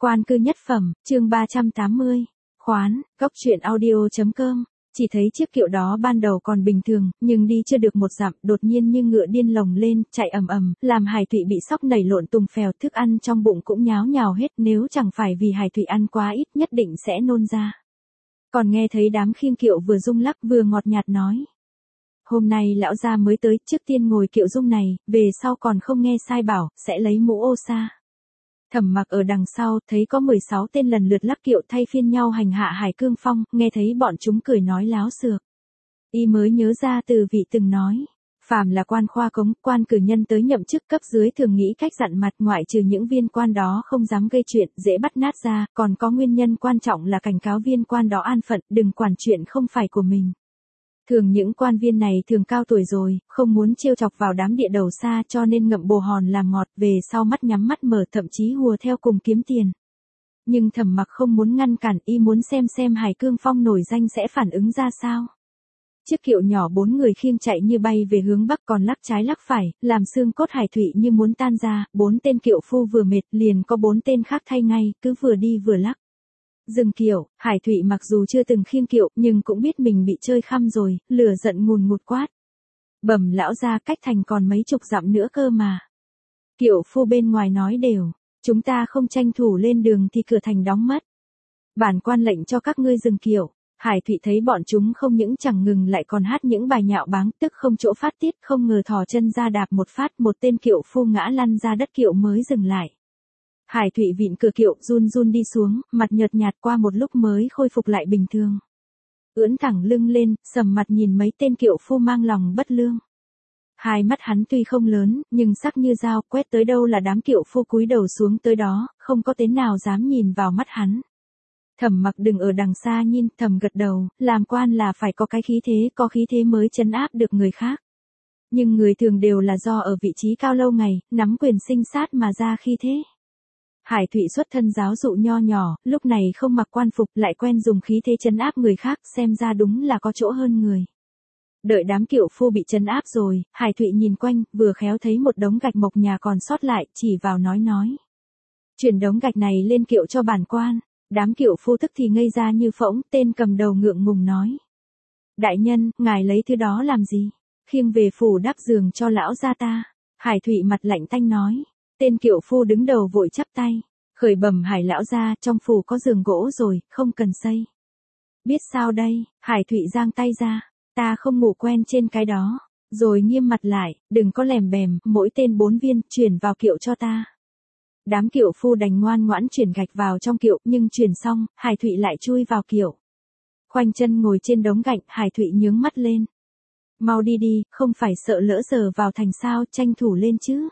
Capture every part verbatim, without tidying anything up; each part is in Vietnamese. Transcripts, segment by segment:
Quan cư nhất phẩm, chương ba trăm tám mươi. Khoán, góc truyện audio.com. Chỉ thấy chiếc kiệu đó ban đầu còn bình thường, nhưng đi chưa được một dặm, đột nhiên như ngựa điên lồng lên, chạy ầm ầm, làm Hải Thụy bị sóc nảy lộn tùng phèo, thức ăn trong bụng cũng nháo nhào hết, nếu chẳng phải vì Hải Thụy ăn quá ít nhất định sẽ nôn ra. Còn nghe thấy đám khiêng kiệu vừa rung lắc vừa ngọt nhạt nói: hôm nay lão gia mới tới, trước tiên ngồi kiệu dung này, về sau còn không nghe sai bảo, sẽ lấy mũ ô sa. Thẩm Mặc ở đằng sau, thấy có mười sáu tên lần lượt lắc kiệu thay phiên nhau hành hạ Hải Cương Phong, nghe thấy bọn chúng cười nói láo xược. Y mới nhớ ra từ vị từng nói, phàm là quan khoa cống, quan cử nhân tới nhậm chức cấp dưới thường nghĩ cách dặn mặt, ngoại trừ những viên quan đó không dám gây chuyện, dễ bắt nát ra, còn có nguyên nhân quan trọng là cảnh cáo viên quan đó an phận, đừng quản chuyện không phải của mình. Thường những quan viên này thường cao tuổi rồi, không muốn trêu chọc vào đám địa đầu xa, cho nên ngậm bồ hòn làm ngọt, về sau mắt nhắm mắt mở, thậm chí hùa theo cùng kiếm tiền. Nhưng Thẩm Mặc không muốn ngăn cản, y muốn xem xem Hải Cương Phong nổi danh sẽ phản ứng ra sao. Chiếc kiệu nhỏ bốn người khiêng chạy như bay về hướng bắc, còn lắc trái lắc phải, làm xương cốt Hải Thụy như muốn tan ra, bốn tên kiệu phu vừa mệt liền có bốn tên khác thay ngay, cứ vừa đi vừa lắc. Dừng kiệu, Hải Thụy mặc dù chưa từng khiêng kiệu, nhưng cũng biết mình bị chơi khăm rồi, lửa giận ngùn ngụt quát: bẩm lão gia, cách thành còn mấy chục dặm nữa cơ mà. Kiệu phu bên ngoài nói đều: chúng ta không tranh thủ lên đường thì cửa thành đóng mất. Bản quan lệnh cho các ngươi dừng kiệu. Hải Thụy thấy bọn chúng không những chẳng ngừng lại còn hát những bài nhạo báng, tức không chỗ phát tiết, không ngờ thò chân ra đạp một phát, một tên kiệu phu ngã lăn ra đất, kiệu mới dừng lại. Hải Thụy vịn cửa kiệu, run run đi xuống, mặt nhợt nhạt, qua một lúc mới khôi phục lại bình thường. Ưỡn thẳng lưng lên, sầm mặt nhìn mấy tên kiệu phu mang lòng bất lương. Hai mắt hắn tuy không lớn, nhưng sắc như dao, quét tới đâu là đám kiệu phu cúi đầu xuống tới đó, không có tên nào dám nhìn vào mắt hắn. Thẩm Mặc đừng ở đằng xa nhìn, thầm gật đầu, làm quan là phải có cái khí thế, có khí thế mới trấn áp được người khác. Nhưng người thường đều là do ở vị trí cao lâu ngày, nắm quyền sinh sát mà ra khí thế. Hải Thụy xuất thân giáo dụ nho nhỏ, lúc này không mặc quan phục, lại quen dùng khí thế trấn áp người khác, xem ra đúng là có chỗ hơn người. Đợi đám kiệu phu bị trấn áp rồi, Hải Thụy nhìn quanh, vừa khéo thấy một đống gạch mộc nhà còn sót lại, chỉ vào nói nói: chuyển đống gạch này lên kiệu cho bản quan. Đám kiệu phu tức thì ngây ra như phỗng, tên cầm đầu ngượng ngùng nói: đại nhân, ngài lấy thứ đó làm gì? Khiêng về phủ đắp giường cho lão gia ta. Hải Thụy mặt lạnh tanh nói. Tên kiệu phu đứng đầu vội chắp tay: khởi bẩm Hải lão gia, trong phủ có giường gỗ rồi, không cần xây. Biết sao đây? Hải Thụy giang tay ra: ta không ngủ quen trên cái đó. Rồi nghiêm mặt lại: đừng có lèm bèm, mỗi tên bốn viên, chuyển vào kiệu cho ta. Đám kiệu phu đành ngoan ngoãn chuyển gạch vào trong kiệu, nhưng chuyển xong, Hải Thụy lại chui vào kiệu. Khoanh chân ngồi trên đống gạch, Hải Thụy nhướng mắt lên: mau đi đi, không phải sợ lỡ giờ vào thành sao, tranh thủ lên chứ.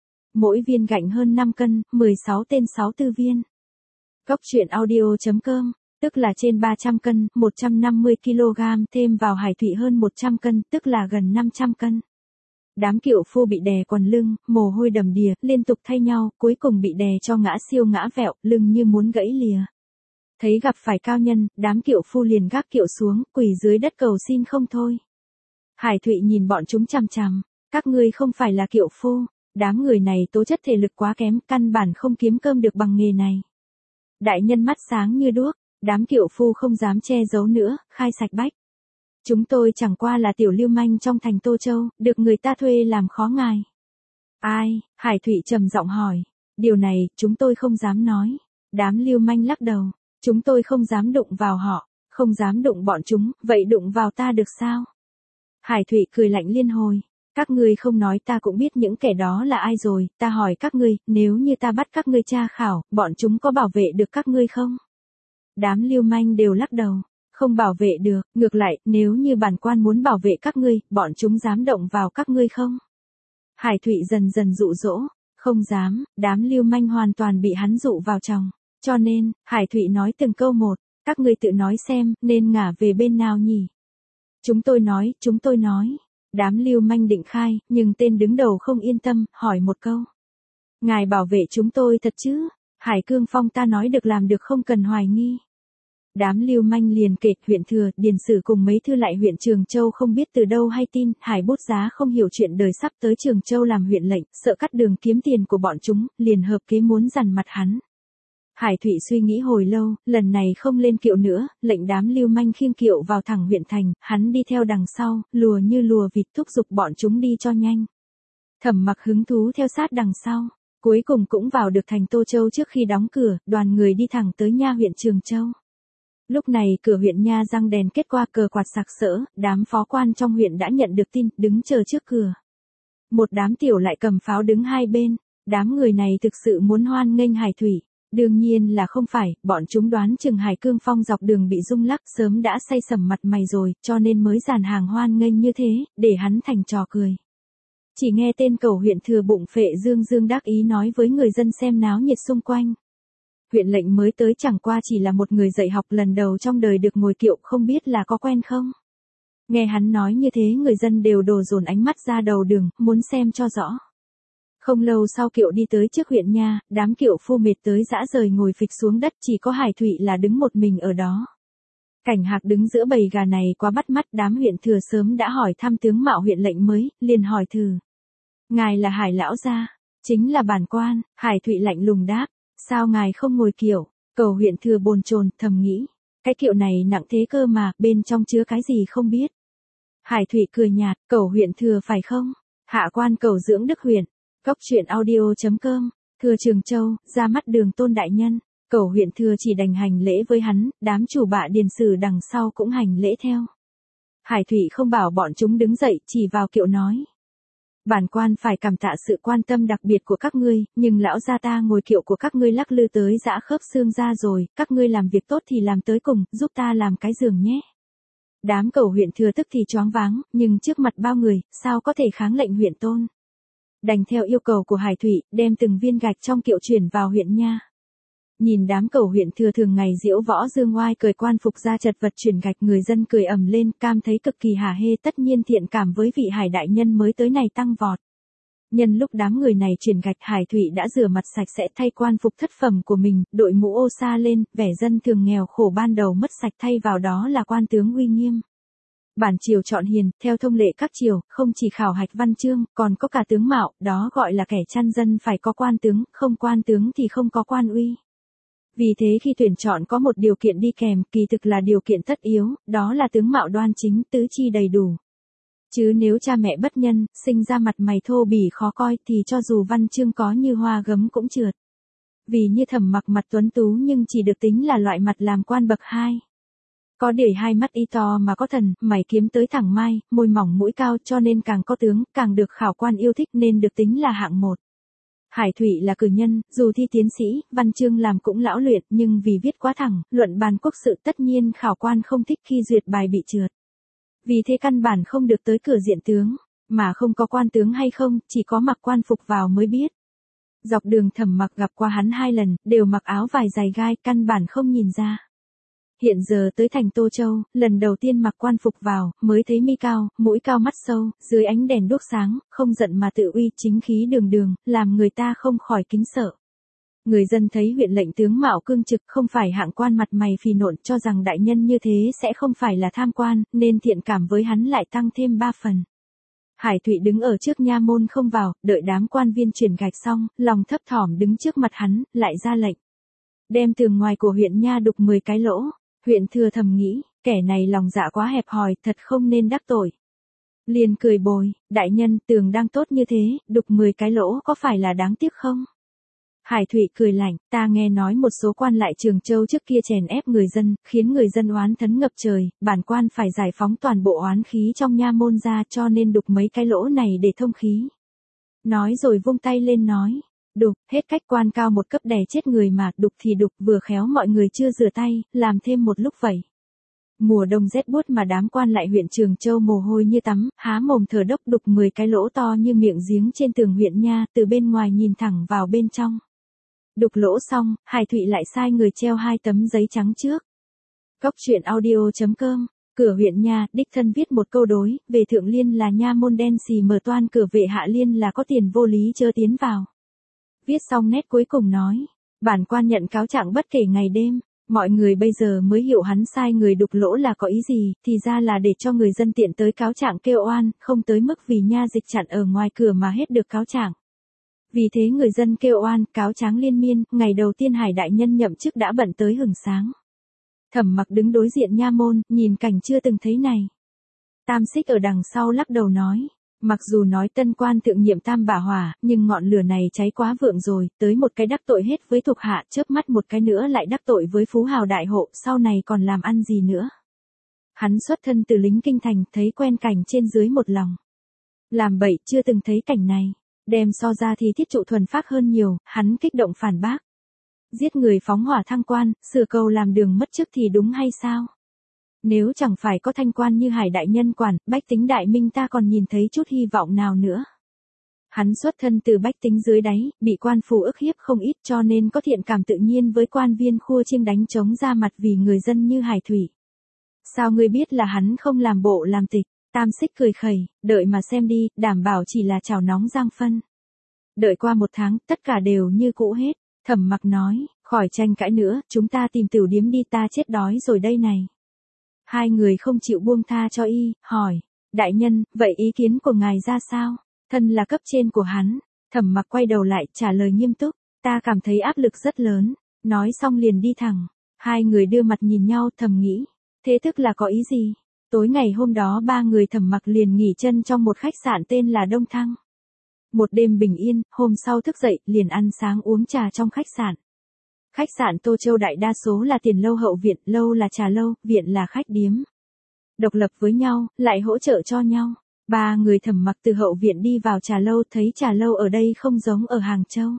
Mỗi viên gạch hơn năm cân, mười sáu tên sáu tư viên. Góc truyện audio.com, tức là trên ba trăm cân, một trăm năm mươi ki lô gam, thêm vào Hải Thụy hơn một trăm cân, tức là gần năm trăm cân. Đám kiệu phu bị đè quằn lưng, mồ hôi đầm đìa, liên tục thay nhau, cuối cùng bị đè cho ngã siêu ngã vẹo, lưng như muốn gãy lìa. Thấy gặp phải cao nhân, đám kiệu phu liền gác kiệu xuống, quỳ dưới đất cầu xin không thôi. Hải Thụy nhìn bọn chúng chằm chằm: các ngươi không phải là kiệu phu, đám người này tố chất thể lực quá kém, căn bản không kiếm cơm được bằng nghề này. Đại nhân mắt sáng như đuốc, đám kiệu phu không dám che giấu nữa, khai sạch bách: chúng tôi chẳng qua là tiểu lưu manh trong thành Tô Châu, được người ta thuê làm khó ngài. Ai? Hải Thụy trầm giọng hỏi. Điều này, chúng tôi không dám nói. Đám lưu manh lắc đầu: chúng tôi không dám đụng vào họ, không dám đụng bọn chúng, vậy đụng vào ta được sao? Hải Thụy cười lạnh liên hồi: các ngươi không nói ta cũng biết những kẻ đó là ai rồi, ta hỏi các ngươi, nếu như ta bắt các ngươi tra khảo, bọn chúng có bảo vệ được các ngươi không? Đám lưu manh đều lắc đầu: không bảo vệ được, ngược lại, nếu như bản quan muốn bảo vệ các ngươi, bọn chúng dám động vào các ngươi không? Hải Thụy dần dần dụ dỗ: không dám. Đám lưu manh hoàn toàn bị hắn dụ vào chồng. Cho nên, Hải Thụy nói từng câu một: các ngươi tự nói xem, nên ngả về bên nào nhỉ? Chúng tôi nói, chúng tôi nói. Đám lưu manh định khai, nhưng tên đứng đầu không yên tâm, hỏi một câu: ngài bảo vệ chúng tôi thật chứ? Hải Cương Phong ta nói được làm được, không cần hoài nghi. Đám lưu manh liền kể huyện thừa, điền sử cùng mấy thư lại huyện Trường Châu không biết từ đâu hay tin, Hải Bút Giá không hiểu chuyện đời sắp tới Trường Châu làm huyện lệnh, sợ cắt đường kiếm tiền của bọn chúng, liền hợp kế muốn dằn mặt hắn. Hải Thụy suy nghĩ hồi lâu, lần này không lên kiệu nữa, lệnh đám lưu manh khiêng kiệu vào thẳng huyện thành, hắn đi theo đằng sau, lùa như lùa vịt thúc giục bọn chúng đi cho nhanh. Thẩm Mặc hứng thú theo sát đằng sau, cuối cùng cũng vào được thành Tô Châu trước khi đóng cửa, đoàn người đi thẳng tới nha huyện Trường Châu. Lúc này cửa huyện nha răng đèn kết qua cờ quạt sặc sỡ, đám phó quan trong huyện đã nhận được tin, đứng chờ trước cửa. Một đám tiểu lại cầm pháo đứng hai bên, đám người này thực sự muốn hoan nghênh Hải Thụy. Đương nhiên là không phải, bọn chúng đoán chừng Hải Cương Phong dọc đường bị rung lắc sớm đã say sẩm mặt mày rồi, cho nên mới dàn hàng hoan nghênh như thế, để hắn thành trò cười. Chỉ nghe tên cẩu huyện thừa bụng phệ dương dương đắc ý nói với người dân xem náo nhiệt xung quanh. Huyện lệnh mới tới chẳng qua chỉ là một người dạy học lần đầu trong đời được ngồi kiệu, không biết là có quen không? Nghe hắn nói như thế người dân đều đổ dồn ánh mắt ra đầu đường, muốn xem cho rõ. Không lâu sau kiệu đi tới trước huyện nha, đám kiệu phu mệt tới dã rời ngồi phịch xuống đất, chỉ có Hải Thụy là đứng một mình ở đó. Cảnh Hạc đứng giữa bầy gà này quá bắt mắt, đám huyện thừa sớm đã hỏi thăm tướng mạo huyện lệnh mới, liền hỏi thử. Ngài là Hải lão gia, chính là bản quan. Hải Thụy lạnh lùng đáp, sao ngài không ngồi kiệu? Cẩu huyện thừa bồn chồn thầm nghĩ, cái kiệu này nặng thế cơ mà, bên trong chứa cái gì không biết. Hải Thụy cười nhạt, cẩu huyện thừa phải không? Hạ quan cẩu dưỡng đức huyện. Cốc truyện audio chấm com, thừa Trường Châu, ra mắt Đường Tôn đại nhân, cẩu huyện thừa chỉ đành hành lễ với hắn, đám chủ bạ điền sử đằng sau cũng hành lễ theo. Hải Thụy không bảo bọn chúng đứng dậy, chỉ vào kiệu nói. Bản quan phải cảm tạ sự quan tâm đặc biệt của các ngươi, nhưng lão gia ta ngồi kiệu của các ngươi lắc lư tới dã khớp xương ra rồi, các ngươi làm việc tốt thì làm tới cùng, giúp ta làm cái giường nhé. Đám cẩu huyện thừa tức thì choáng váng, nhưng trước mặt bao người, sao có thể kháng lệnh huyện Tôn. Đành theo yêu cầu của Hải Thụy, đem từng viên gạch trong kiệu chuyển vào huyện nha. Nhìn đám cẩu huyện thừa thường ngày diễu võ dương oai cởi quan phục ra chật vật chuyển gạch, người dân cười ầm lên, cam thấy cực kỳ hả hê, tất nhiên thiện cảm với vị Hải đại nhân mới tới này tăng vọt. Nhân lúc đám người này chuyển gạch, Hải Thụy đã rửa mặt sạch sẽ, thay quan phục thất phẩm của mình, đội mũ ô sa lên, vẻ dân thường nghèo khổ ban đầu mất sạch, thay vào đó là quan tướng uy nghiêm. Bản triều chọn hiền, theo thông lệ các triều, không chỉ khảo hạch văn chương, còn có cả tướng mạo, đó gọi là kẻ chăn dân phải có quan tướng, không quan tướng thì không có quan uy. Vì thế khi tuyển chọn có một điều kiện đi kèm, kỳ thực là điều kiện tất yếu, đó là tướng mạo đoan chính, tứ chi đầy đủ. Chứ nếu cha mẹ bất nhân, sinh ra mặt mày thô bỉ khó coi thì cho dù văn chương có như hoa gấm cũng trượt. Vì như Thẩm Mặc mặt tuấn tú nhưng chỉ được tính là loại mặt làm quan bậc hai. Có để hai mắt y to mà có thần, mày kiếm tới thẳng mai, môi mỏng mũi cao, cho nên càng có tướng, càng được khảo quan yêu thích nên được tính là hạng một. Hải Thụy là cử nhân, dù thi tiến sĩ, văn chương làm cũng lão luyện, nhưng vì viết quá thẳng, luận bàn quốc sự tất nhiên khảo quan không thích khi duyệt bài bị trượt. Vì thế căn bản không được tới cửa diện tướng, mà không có quan tướng hay không, chỉ có mặc quan phục vào mới biết. Dọc đường Thẩm Mặc gặp qua hắn hai lần, đều mặc áo vải dày gai, căn bản không nhìn ra. Hiện giờ tới thành Tô Châu, lần đầu tiên mặc quan phục vào, mới thấy mi cao, mũi cao mắt sâu, dưới ánh đèn đuốc sáng, không giận mà tự uy, chính khí đường đường, làm người ta không khỏi kính sợ. Người dân thấy huyện lệnh tướng mạo cương trực, không phải hạng quan mặt mày phì nộn, cho rằng đại nhân như thế sẽ không phải là tham quan, nên thiện cảm với hắn lại tăng thêm ba phần. Hải Thụy đứng ở trước nha môn không vào, đợi đám quan viên chuyển gạch xong, lòng thấp thỏm đứng trước mặt hắn, lại ra lệnh. Đem tường ngoài của huyện nha đục mười cái lỗ. Huyện thừa thầm nghĩ, kẻ này lòng dạ quá hẹp hòi, thật không nên đắc tội. Liền cười bồi, đại nhân, tường đang tốt như thế, đục mười cái lỗ có phải là đáng tiếc không? Hải Thụy cười lạnh, ta nghe nói một số quan lại Trường Châu trước kia chèn ép người dân, khiến người dân oán thấn ngập trời, bản quan phải giải phóng toàn bộ oán khí trong nha môn ra, cho nên đục mấy cái lỗ này để thông khí. Nói rồi vung tay lên nói. Đục, hết cách, quan cao một cấp đè chết người mà, đục thì đục, vừa khéo mọi người chưa rửa tay, làm thêm một lúc vậy. Mùa đông rét buốt mà đám quan lại huyện Trường Châu mồ hôi như tắm, há mồm thở đốc, đục mười cái lỗ to như miệng giếng trên tường huyện nha, từ bên ngoài nhìn thẳng vào bên trong. Đục lỗ xong, Hải Thụy lại sai người treo hai tấm giấy trắng trước. Cốc truyện audio chấm com, cửa huyện nha, đích thân viết một câu đối, về thượng liên là nha môn đen xì mở toan, cửa vệ hạ liên là có tiền vô lý chớ tiến vào. Viết xong nét cuối cùng nói, bản quan nhận cáo trạng bất kể ngày đêm, mọi người bây giờ mới hiểu hắn sai người đục lỗ là có ý gì, thì ra là để cho người dân tiện tới cáo trạng kêu oan, không tới mức vì nha dịch chặn ở ngoài cửa mà hết được cáo trạng. Vì thế người dân kêu oan, cáo tráng liên miên, ngày đầu tiên Hải đại nhân nhậm chức đã bận tới hừng sáng. Thẩm Mặc đứng đối diện nha môn, nhìn cảnh chưa từng thấy này. Tam Xích ở đằng sau lắc đầu nói, mặc dù nói tân quan thượng nhiệm tam bả hỏa, nhưng ngọn lửa này cháy quá vượng rồi, tới một cái đắc tội hết với thuộc hạ, chớp mắt một cái nữa lại đắc tội với phú hào đại hộ, sau này còn làm ăn gì nữa. Hắn xuất thân từ lính kinh thành, thấy quen cảnh trên dưới một lòng. Làm bậy chưa từng thấy cảnh này, đem so ra thì Thiết Trụ thuần phác hơn nhiều, hắn kích động phản bác. Giết người phóng hỏa thăng quan, sửa cầu làm đường mất chức thì đúng hay sao? Nếu chẳng phải có thanh quan như Hải đại nhân quản, bách tính đại minh ta còn nhìn thấy chút hy vọng nào nữa. Hắn xuất thân từ bách tính dưới đáy, bị quan phủ ức hiếp không ít cho nên có thiện cảm tự nhiên với quan viên khua chiêng đánh trống ra mặt vì người dân như Hải thủy. Sao ngươi biết là hắn không làm bộ làm tịch? Tam Xích cười khẩy, đợi mà xem đi, đảm bảo chỉ là chảo nóng giang phân. Đợi qua một tháng, tất cả đều như cũ hết. Thẩm Mặc nói, khỏi tranh cãi nữa, chúng ta tìm tửu điếm đi, ta chết đói rồi đây này. Hai người không chịu buông tha cho y, hỏi, đại nhân, vậy ý kiến của ngài ra sao? Thân là cấp trên của hắn. Thẩm Mặc quay đầu lại, trả lời nghiêm túc, ta cảm thấy áp lực rất lớn. Nói xong liền đi thẳng. Hai người đưa mặt nhìn nhau, thầm nghĩ, thế tức là có ý gì? Tối ngày hôm đó ba người Thẩm Mặc liền nghỉ chân trong một khách sạn tên là Đông Thăng. Một đêm bình yên, hôm sau thức dậy, liền ăn sáng uống trà trong khách sạn. Khách sạn Tô Châu đại đa số là tiền lâu hậu viện, lâu là trà lâu, viện là khách điếm. Độc lập với nhau, lại hỗ trợ cho nhau. Ba người Thẩm Mặc từ hậu viện đi vào trà lâu, thấy trà lâu ở đây không giống ở Hàng Châu.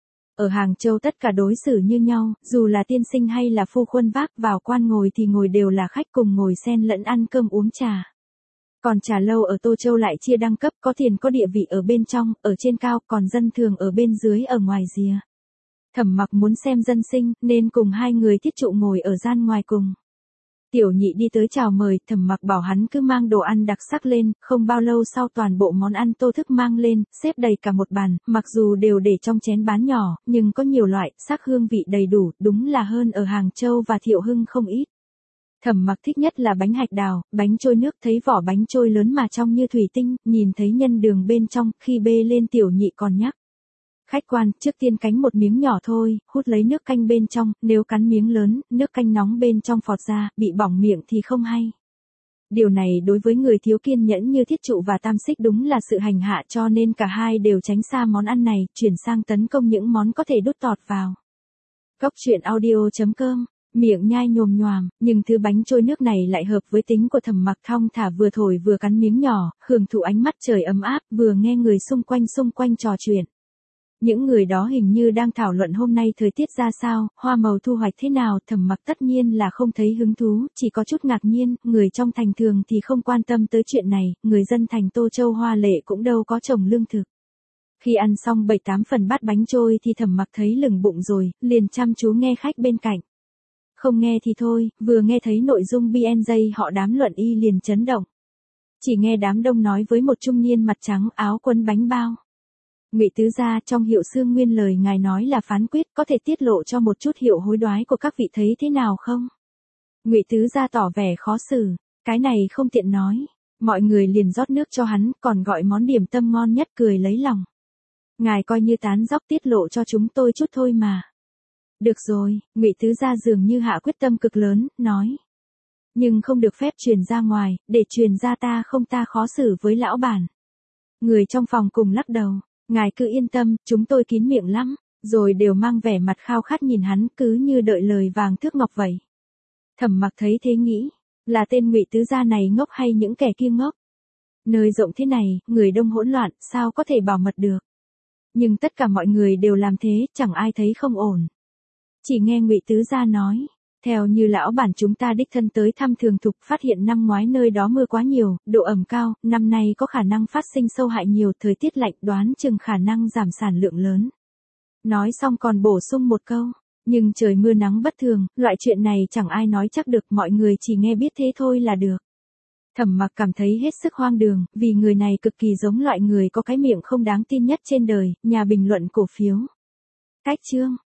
Ở Hàng Châu tất cả đối xử như nhau, dù là tiên sinh hay là phu khuân vác vào quan ngồi thì ngồi đều là khách cùng ngồi xen lẫn ăn cơm uống trà. Còn trà lâu ở Tô Châu lại chia đẳng cấp, có tiền có địa vị ở bên trong, ở trên cao, còn dân thường ở bên dưới ở ngoài rìa. Thẩm Mặc muốn xem dân sinh, nên cùng hai người Thiết Trụ ngồi ở gian ngoài cùng. Tiểu nhị đi tới chào mời, Thẩm Mặc bảo hắn cứ mang đồ ăn đặc sắc lên, không bao lâu sau toàn bộ món ăn tô thức mang lên, xếp đầy cả một bàn, mặc dù đều để trong chén bán nhỏ, nhưng có nhiều loại, sắc hương vị đầy đủ, đúng là hơn ở Hàng Châu và Thiệu Hưng không ít. Thẩm Mặc thích nhất là bánh hạch đào, bánh trôi nước, thấy vỏ bánh trôi lớn mà trong như thủy tinh, nhìn thấy nhân đường bên trong, khi bê lên tiểu nhị còn nhắc. Khách quan, trước tiên cánh một miếng nhỏ thôi, hút lấy nước canh bên trong, nếu cắn miếng lớn, nước canh nóng bên trong phọt ra, bị bỏng miệng thì không hay. Điều này đối với người thiếu kiên nhẫn như Thiết Trụ và Tam Xích đúng là sự hành hạ, cho nên cả hai đều tránh xa món ăn này, chuyển sang tấn công những món có thể đút tọt vào. Cốc truyện audio chấm com, miệng nhai nhồm nhoàm, nhưng thứ bánh trôi nước này lại hợp với tính của Thẩm Mặc, thong thả vừa thổi vừa cắn miếng nhỏ, hưởng thụ ánh mắt trời ấm áp, vừa nghe người xung quanh xung quanh trò chuyện. Những người đó hình như đang thảo luận hôm nay thời tiết ra sao, hoa màu thu hoạch thế nào, Thẩm Mặc tất nhiên là không thấy hứng thú, chỉ có chút ngạc nhiên, người trong thành thường thì không quan tâm tới chuyện này, người dân thành Tô Châu hoa lệ cũng đâu có trồng lương thực. Khi ăn xong bảy tám phần bát bánh trôi thì Thẩm Mặc thấy lửng bụng rồi, liền chăm chú nghe khách bên cạnh. Không nghe thì thôi, vừa nghe thấy nội dung bê en gi họ đám luận y liền chấn động. Chỉ nghe đám đông nói với một trung niên mặt trắng áo quấn bánh bao. Ngụy tứ gia, trong hiệu xương nguyên lời ngài nói là phán quyết, có thể tiết lộ cho một chút hiệu hối đoái của các vị thấy thế nào không? Ngụy tứ gia tỏ vẻ khó xử, cái này không tiện nói. Mọi người liền rót nước cho hắn, còn gọi món điểm tâm ngon nhất, cười lấy lòng. Ngài coi như tán dóc tiết lộ cho chúng tôi chút thôi mà. Được rồi, Ngụy tứ gia dường như hạ quyết tâm cực lớn, nói. Nhưng không được phép truyền ra ngoài, để truyền ra ta không ta khó xử với lão bản. Người trong phòng cùng lắc đầu. Ngài cứ yên tâm, chúng tôi kín miệng lắm, rồi đều mang vẻ mặt khao khát nhìn hắn, cứ như đợi lời vàng thước ngọc vậy. Thẩm Mặc thấy thế nghĩ, là tên Ngụy tứ gia này ngốc hay những kẻ kia ngốc? Nơi rộng thế này, người đông hỗn loạn, sao có thể bảo mật được? Nhưng tất cả mọi người đều làm thế, chẳng ai thấy không ổn. Chỉ nghe Ngụy tứ gia nói, theo như lão bản chúng ta đích thân tới thăm Thường Thục, phát hiện năm ngoái nơi đó mưa quá nhiều, độ ẩm cao, năm nay có khả năng phát sinh sâu hại nhiều, thời tiết lạnh, đoán chừng khả năng giảm sản lượng lớn. Nói xong còn bổ sung một câu, nhưng trời mưa nắng bất thường, loại chuyện này chẳng ai nói chắc được, mọi người chỉ nghe biết thế thôi là được. Thẩm Mặc cảm thấy hết sức hoang đường, vì người này cực kỳ giống loại người có cái miệng không đáng tin nhất trên đời, nhà bình luận cổ phiếu. Cách chương